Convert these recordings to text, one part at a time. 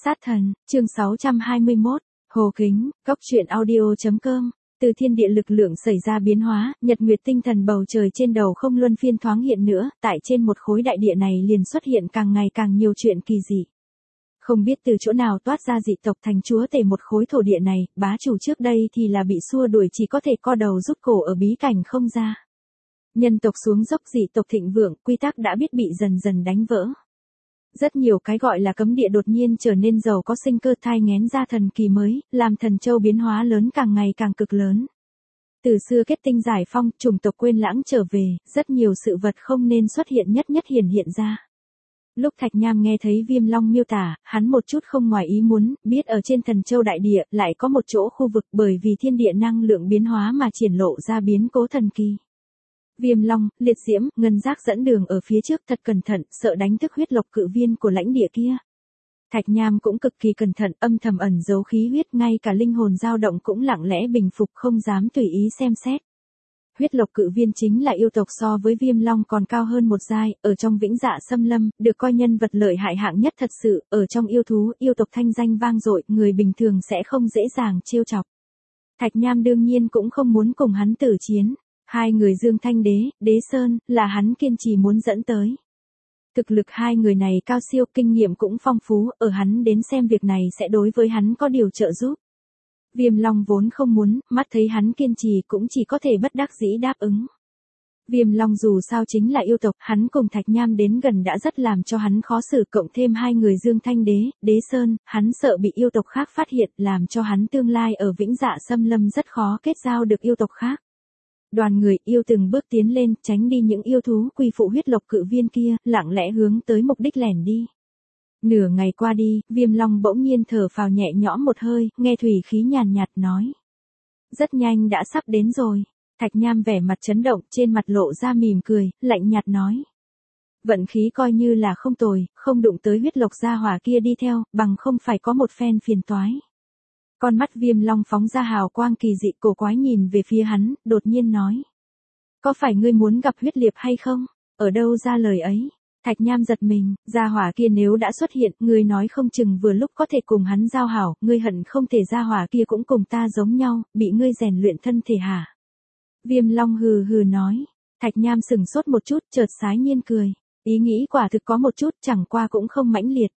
Sát thần, chương 621, Hồ Kính, Cốc truyện audio.com. Từ thiên địa lực lượng xảy ra biến hóa, nhật nguyệt tinh thần bầu trời trên đầu không luân phiên thoáng hiện nữa, tại trên một khối đại địa này liền xuất hiện càng ngày càng nhiều chuyện kỳ dị. Không biết từ chỗ nào toát ra dị tộc thành chúa tể một khối thổ địa này, bá chủ trước đây thì là bị xua đuổi chỉ có thể co đầu rút cổ ở bí cảnh không ra. Nhân tộc xuống dốc dị tộc thịnh vượng, quy tắc đã biết bị dần dần đánh vỡ. Rất nhiều cái gọi là cấm địa đột nhiên trở nên giàu có sinh cơ thai nghén ra thần kỳ mới, làm thần châu biến hóa lớn càng ngày càng cực lớn. Từ xưa kết tinh giải phong, chủng tộc quên lãng trở về, rất nhiều sự vật không nên xuất hiện nhất hiện ra. Lúc Thạch Nham nghe thấy Viêm Long miêu tả, hắn một chút không ngoài ý muốn, biết ở trên thần châu đại địa lại có một chỗ khu vực bởi vì thiên địa năng lượng biến hóa mà triển lộ ra biến cố thần kỳ. Viêm Long, Liệt Diễm, Ngân Giác dẫn đường ở phía trước thật cẩn thận, sợ đánh thức huyết lộc cự viên của lãnh địa kia. Thạch Nham cũng cực kỳ cẩn thận, âm thầm ẩn giấu khí huyết, ngay cả linh hồn dao động cũng lặng lẽ bình phục, không dám tùy ý xem xét. Huyết lộc cự viên chính là yêu tộc so với Viêm Long còn cao hơn một giai, ở trong Vĩnh Dạ Xâm Lâm, được coi nhân vật lợi hại hạng nhất thật sự, ở trong yêu thú, yêu tộc thanh danh vang dội, người bình thường sẽ không dễ dàng trêu chọc. Thạch Nham đương nhiên cũng không muốn cùng hắn tử chiến. Hai người Dương Thanh Đế, Đế Sơn, là hắn kiên trì muốn dẫn tới. Thực lực hai người này cao siêu, kinh nghiệm cũng phong phú, ở hắn đến xem việc này sẽ đối với hắn có điều trợ giúp. Viêm Long vốn không muốn, mắt thấy hắn kiên trì cũng chỉ có thể bất đắc dĩ đáp ứng. Viêm Long dù sao chính là yêu tộc, hắn cùng Thạch Nham đến gần đã rất làm cho hắn khó xử, cộng thêm hai người Dương Thanh Đế, Đế Sơn, hắn sợ bị yêu tộc khác phát hiện, làm cho hắn tương lai ở Vĩnh Dạ Xâm Lâm rất khó kết giao được yêu tộc khác. Đoàn người yêu từng bước tiến lên, tránh đi những yêu thú quy phụ huyết lộc cự viên kia, lặng lẽ hướng tới mục đích lẻn đi. Nửa ngày qua đi, Viêm Long bỗng nhiên thở phào nhẹ nhõm một hơi, nghe thủy khí nhàn nhạt nói. Rất nhanh đã sắp đến rồi. Thạch Nham vẻ mặt chấn động, trên mặt lộ ra mỉm cười, lạnh nhạt nói. Vận khí coi như là không tồi, không đụng tới huyết lộc gia hỏa kia đi theo, bằng không phải có một phen phiền toái. Con mắt Viêm Long phóng ra hào quang kỳ dị, cổ quái nhìn về phía hắn, đột nhiên nói. Có phải ngươi muốn gặp huyết liệt hay không? Ở đâu ra lời ấy? Thạch Nham giật mình, gia hỏa kia nếu đã xuất hiện, ngươi nói không chừng vừa lúc có thể cùng hắn giao hảo, ngươi hận không thể gia hỏa kia cũng cùng ta giống nhau, bị ngươi rèn luyện thân thể hả? Viêm Long hừ hừ nói. Thạch Nham sừng sốt một chút, chợt sái nhiên cười. Ý nghĩ quả thực có một chút, chẳng qua cũng không mãnh liệt.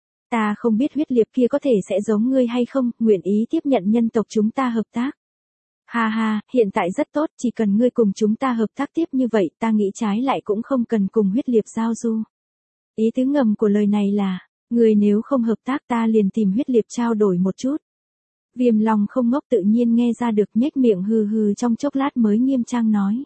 Ta không biết huyết liệt kia có thể sẽ giống ngươi hay không, nguyện ý tiếp nhận nhân tộc chúng ta hợp tác. Ha ha, hiện tại rất tốt, chỉ cần ngươi cùng chúng ta hợp tác tiếp như vậy, ta nghĩ trái lại cũng không cần cùng huyết liệt giao du. Ý tứ ngầm của lời này là, ngươi nếu không hợp tác ta liền tìm huyết liệt trao đổi một chút. Viêm Long không ngốc tự nhiên nghe ra được, nhếch miệng hừ hừ trong chốc lát mới nghiêm trang nói.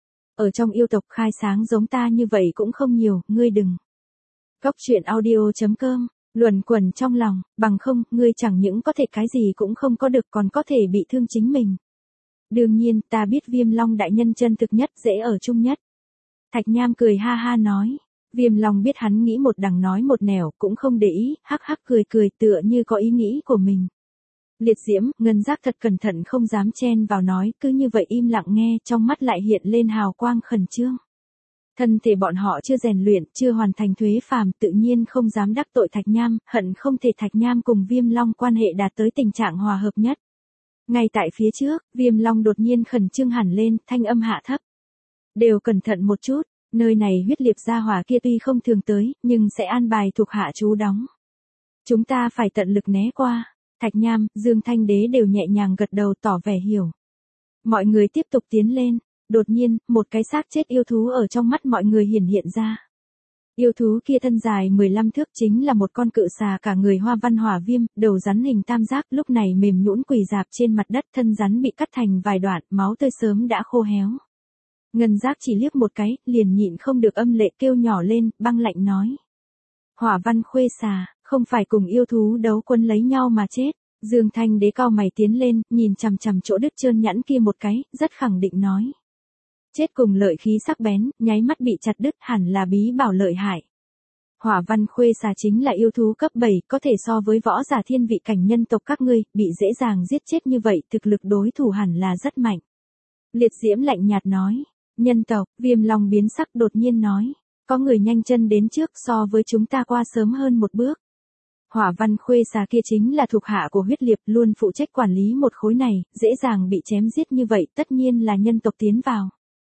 Ở trong yêu tộc khai sáng giống ta như vậy cũng không nhiều, ngươi đừng. Cốc truyện audio.com. Luẩn quẩn trong lòng, bằng không, ngươi chẳng những có thể cái gì cũng không có được còn có thể bị thương chính mình. Đương nhiên, ta biết Viêm Long đại nhân chân thực nhất, dễ ở chung nhất. Thạch Nham cười ha ha nói. Viêm Long biết hắn nghĩ một đằng nói một nẻo, cũng không để ý, hắc hắc cười tựa như có ý nghĩ của mình. Liệt Diễm, Ngân Giác thật cẩn thận không dám chen vào nói, cứ như vậy im lặng nghe, trong mắt lại hiện lên hào quang khẩn trương. Thân thể bọn họ chưa rèn luyện, chưa hoàn thành thuế phàm, tự nhiên không dám đắc tội Thạch Nham, hận không thể Thạch Nham cùng Viêm Long quan hệ đạt tới tình trạng hòa hợp nhất. Ngay tại phía trước, Viêm Long đột nhiên khẩn trương hẳn lên, thanh âm hạ thấp. Đều cẩn thận một chút, nơi này huyết liệt gia hỏa kia tuy không thường tới, nhưng sẽ an bài thuộc hạ trú đóng. Chúng ta phải tận lực né qua. Thạch Nham, Dương Thanh Đế đều nhẹ nhàng gật đầu tỏ vẻ hiểu. Mọi người tiếp tục tiến lên. Đột nhiên, một cái xác chết yêu thú ở trong mắt mọi người hiện ra. Yêu thú kia thân dài 15 thước chính là một con cự xà cả người hoa văn hỏa viêm, đầu rắn hình tam giác, lúc này mềm nhũn quỳ rạp trên mặt đất, thân rắn bị cắt thành vài đoạn, máu tươi sớm đã khô héo. Ngân Giác chỉ liếc một cái, liền nhịn không được âm lệ kêu nhỏ lên, băng lạnh nói. Hỏa văn khuê xà, không phải cùng yêu thú đấu quân lấy nhau mà chết. Dương Thanh Đế cau mày tiến lên, nhìn chằm chằm chỗ đứt trơn nhẵn kia một cái, rất khẳng định nói. Chết cùng lợi khí sắc bén, nháy mắt bị chặt đứt, hẳn là bí bảo lợi hại. Hỏa văn khuê xà chính là yêu thú cấp 7, có thể so với võ giả thiên vị cảnh nhân tộc các ngươi, bị dễ dàng giết chết như vậy, thực lực đối thủ hẳn là rất mạnh. Liệt Diễm lạnh nhạt nói. Nhân tộc, Viêm Long biến sắc đột nhiên nói. Có người nhanh chân đến trước so với chúng ta qua sớm hơn một bước. Hỏa Văn Khuê xà kia chính là thuộc hạ của huyết liệt, luôn phụ trách quản lý một khối này, dễ dàng bị chém giết như vậy, tất nhiên là nhân tộc tiến vào.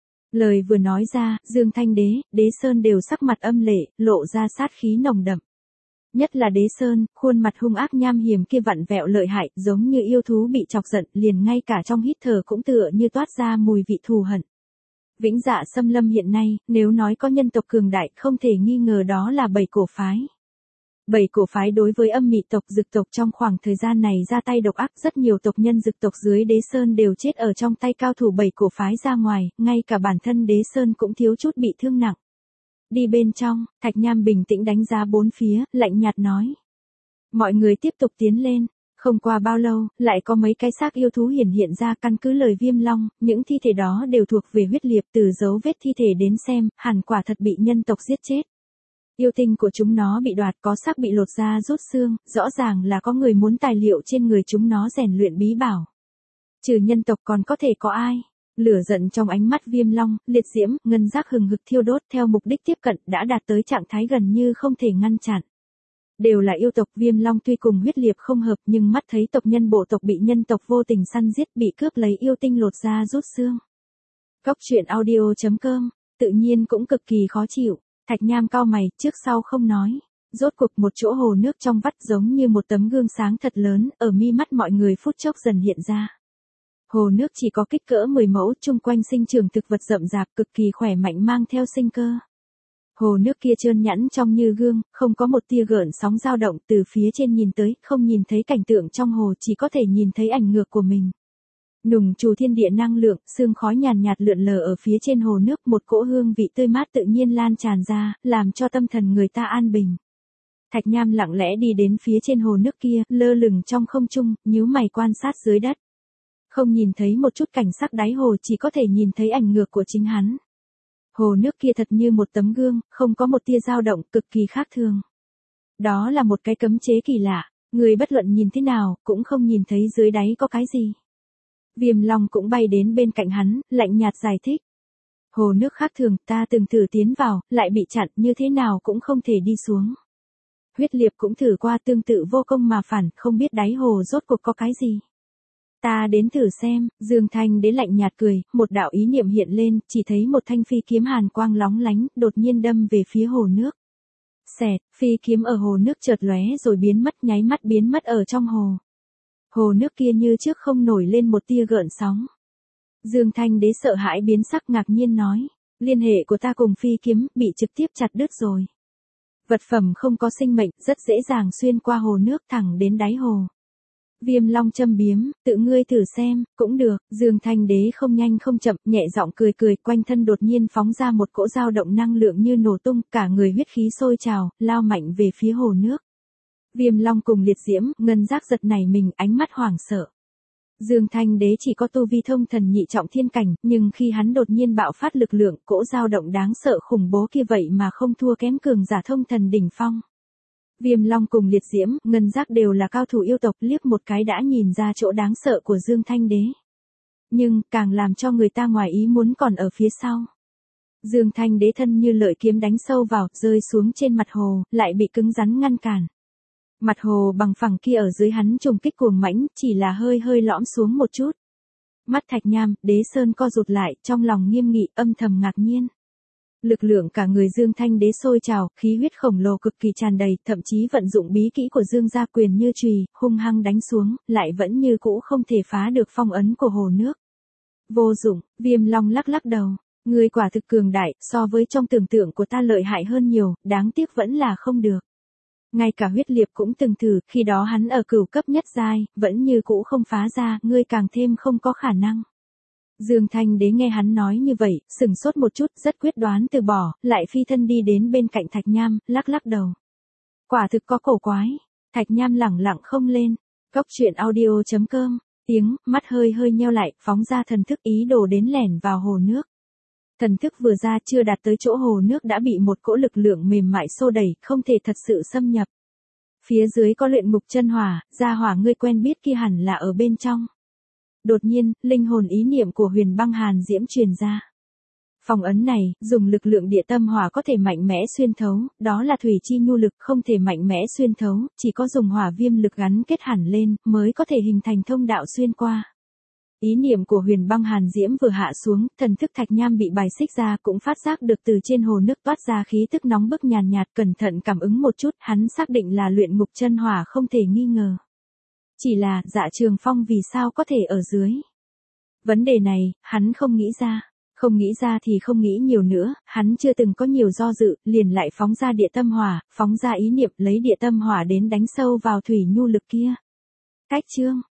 Lời vừa nói ra, Dương Thanh Đế, Đế Sơn đều sắc mặt âm lệ, lộ ra sát khí nồng đậm. Nhất là Đế Sơn, khuôn mặt hung ác nham hiểm kia vặn vẹo lợi hại, giống như yêu thú bị chọc giận, liền ngay cả trong hít thở cũng tựa như toát ra mùi vị thù hận. Vĩnh Dạ Xâm Lâm hiện nay, nếu nói có nhân tộc cường đại, không thể nghi ngờ đó là Bảy Cổ Phái. Bảy Cổ Phái đối với âm mị tộc, dực tộc trong khoảng thời gian này ra tay độc ác, rất nhiều tộc nhân dực tộc dưới Đế Sơn đều chết ở trong tay cao thủ Bảy Cổ Phái ra ngoài, ngay cả bản thân Đế Sơn cũng thiếu chút bị thương nặng. Đi bên trong, Thạch Nham bình tĩnh đánh giá bốn phía, lạnh nhạt nói. Mọi người tiếp tục tiến lên. Không qua bao lâu, lại có mấy cái xác yêu thú hiện ra, căn cứ lời Viêm Long, những thi thể đó đều thuộc về huyết liệt, từ dấu vết thi thể đến xem, hẳn quả thật bị nhân tộc giết chết. Yêu tinh của chúng nó bị đoạt, có xác bị lột da rút xương, rõ ràng là có người muốn tài liệu trên người chúng nó rèn luyện bí bảo. Trừ nhân tộc còn có thể có ai? Lửa giận trong ánh mắt Viêm Long, liệt diễm, ngân giác hừng hực thiêu đốt theo mục đích tiếp cận đã đạt tới trạng thái gần như không thể ngăn chặn. Đều là yêu tộc. Viêm Long tuy cùng huyết liệt không hợp nhưng mắt thấy tộc nhân bộ tộc bị nhân tộc vô tình săn giết, bị cướp lấy yêu tinh lột da rút xương. Cóc truyện audio.com, tự nhiên cũng cực kỳ khó chịu. Thạch Nham cau mày, trước sau không nói. Rốt cuộc một chỗ hồ nước trong vắt giống như một tấm gương sáng thật lớn, ở mi mắt mọi người phút chốc dần hiện ra. Hồ nước chỉ có kích cỡ 10 mẫu, chung quanh sinh trưởng thực vật rậm rạp, cực kỳ khỏe mạnh mang theo sinh cơ. Hồ nước kia trơn nhẵn trong như gương, không có một tia gợn sóng dao động, từ phía trên nhìn tới, không nhìn thấy cảnh tượng trong hồ, chỉ có thể nhìn thấy ảnh ngược của mình. Nùng trù thiên địa năng lượng, sương khói nhàn nhạt lượn lờ ở phía trên hồ nước, một cỗ hương vị tươi mát tự nhiên lan tràn ra, làm cho tâm thần người ta an bình. Thạch Nham lặng lẽ đi đến phía trên hồ nước kia, lơ lửng trong không trung, nhíu mày quan sát dưới đất. Không nhìn thấy một chút cảnh sắc đáy hồ, chỉ có thể nhìn thấy ảnh ngược của chính hắn. Hồ nước kia thật như một tấm gương, không có một tia dao động, cực kỳ khác thường. Đó là một cái cấm chế kỳ lạ, người bất luận nhìn thế nào, cũng không nhìn thấy dưới đáy có cái gì. Viêm Long cũng bay đến bên cạnh hắn, lạnh nhạt giải thích. Hồ nước khác thường, ta từng thử tiến vào, lại bị chặn, như thế nào cũng không thể đi xuống. Huyết liệt cũng thử qua, tương tự vô công mà phản, không biết đáy hồ rốt cuộc có cái gì. Ta đến thử xem. Dương Thanh Đế lạnh nhạt cười, một đạo ý niệm hiện lên, chỉ thấy một thanh phi kiếm hàn quang lóng lánh, đột nhiên đâm về phía hồ nước. Xẹt, phi kiếm ở hồ nước chợt lóe rồi biến mất, nháy mắt biến mất ở trong hồ. Hồ nước kia như trước không nổi lên một tia gợn sóng. Dương Thanh Đế sợ hãi biến sắc, ngạc nhiên nói, liên hệ của ta cùng phi kiếm bị trực tiếp chặt đứt rồi. Vật phẩm không có sinh mệnh, rất dễ dàng xuyên qua hồ nước thẳng đến đáy hồ. Viêm Long châm biếm, tự ngươi thử xem, cũng được. Dương Thanh Đế không nhanh không chậm, nhẹ giọng cười cười, quanh thân đột nhiên phóng ra một cỗ dao động năng lượng như nổ tung, cả người huyết khí sôi trào, lao mạnh về phía hồ nước. Viêm Long cùng liệt diễm, ngân giác giật nảy mình, ánh mắt hoảng sợ. Dương Thanh Đế chỉ có tu vi thông thần nhị trọng thiên cảnh, nhưng khi hắn đột nhiên bạo phát lực lượng, cỗ dao động đáng sợ khủng bố kia vậy mà không thua kém cường giả thông thần đỉnh phong. Viêm Long cùng liệt diễm, ngân giác đều là cao thủ yêu tộc, liếc một cái đã nhìn ra chỗ đáng sợ của Dương Thanh Đế. Nhưng, càng làm cho người ta ngoài ý muốn còn ở phía sau. Dương Thanh Đế thân như lợi kiếm đánh sâu vào, rơi xuống trên mặt hồ, lại bị cứng rắn ngăn cản. Mặt hồ bằng phẳng kia ở dưới hắn trùng kích cuồng mãnh, chỉ là hơi hơi lõm xuống một chút. Mắt Thạch Nham, Đế Sơn co rụt lại, trong lòng nghiêm nghị, âm thầm ngạc nhiên. Lực lượng cả người Dương Thanh Đế sôi trào, khí huyết khổng lồ cực kỳ tràn đầy, thậm chí vận dụng bí kỹ của Dương gia quyền như chùy, hung hăng đánh xuống, lại vẫn như cũ không thể phá được phong ấn của hồ nước. Vô dụng. Viêm Long lắc lắc đầu, người quả thực cường đại, so với trong tưởng tượng của ta lợi hại hơn nhiều, đáng tiếc vẫn là không được. Ngay cả huyết liệt cũng từng thử, khi đó hắn ở cửu cấp nhất giai, vẫn như cũ không phá ra, ngươi càng thêm không có khả năng. Dương Thanh Đế nghe hắn nói như vậy, sừng sốt một chút, rất quyết đoán từ bỏ, lại phi thân đi đến bên cạnh Thạch Nham, lắc lắc đầu. Quả thực có cổ quái. Thạch Nham lẳng lặng không lên. Cóc truyện audio.com, tiếng, mắt hơi hơi nheo lại, phóng ra thần thức ý đồ đến lẻn vào hồ nước. Thần thức vừa ra chưa đạt tới chỗ hồ nước đã bị một cỗ lực lượng mềm mại xô đẩy, không thể thật sự xâm nhập. Phía dưới có luyện ngục chân hỏa, gia hỏa ngươi quen biết kia hẳn là ở bên trong. Đột nhiên, linh hồn ý niệm của Huyền Băng Hàn Diễm truyền ra. Phong ấn này, dùng lực lượng địa tâm hỏa có thể mạnh mẽ xuyên thấu, đó là thủy chi nhu lực không thể mạnh mẽ xuyên thấu, chỉ có dùng hỏa viêm lực gắn kết hẳn lên, mới có thể hình thành thông đạo xuyên qua. Ý niệm của Huyền Băng Hàn Diễm vừa hạ xuống, thần thức Thạch Nham bị bài xích ra cũng phát giác được từ trên hồ nước toát ra khí tức nóng bức nhàn nhạt, cẩn thận cảm ứng một chút, hắn xác định là luyện ngục chân hỏa không thể nghi ngờ. Chỉ là, Dạ Trường Phong vì sao có thể ở dưới? Vấn đề này, hắn không nghĩ ra. Không nghĩ ra thì không nghĩ nhiều nữa, hắn chưa từng có nhiều do dự, liền lại phóng ra địa tâm hỏa, phóng ra ý niệm lấy địa tâm hỏa đến đánh sâu vào thủy nhu lực kia. Cách chương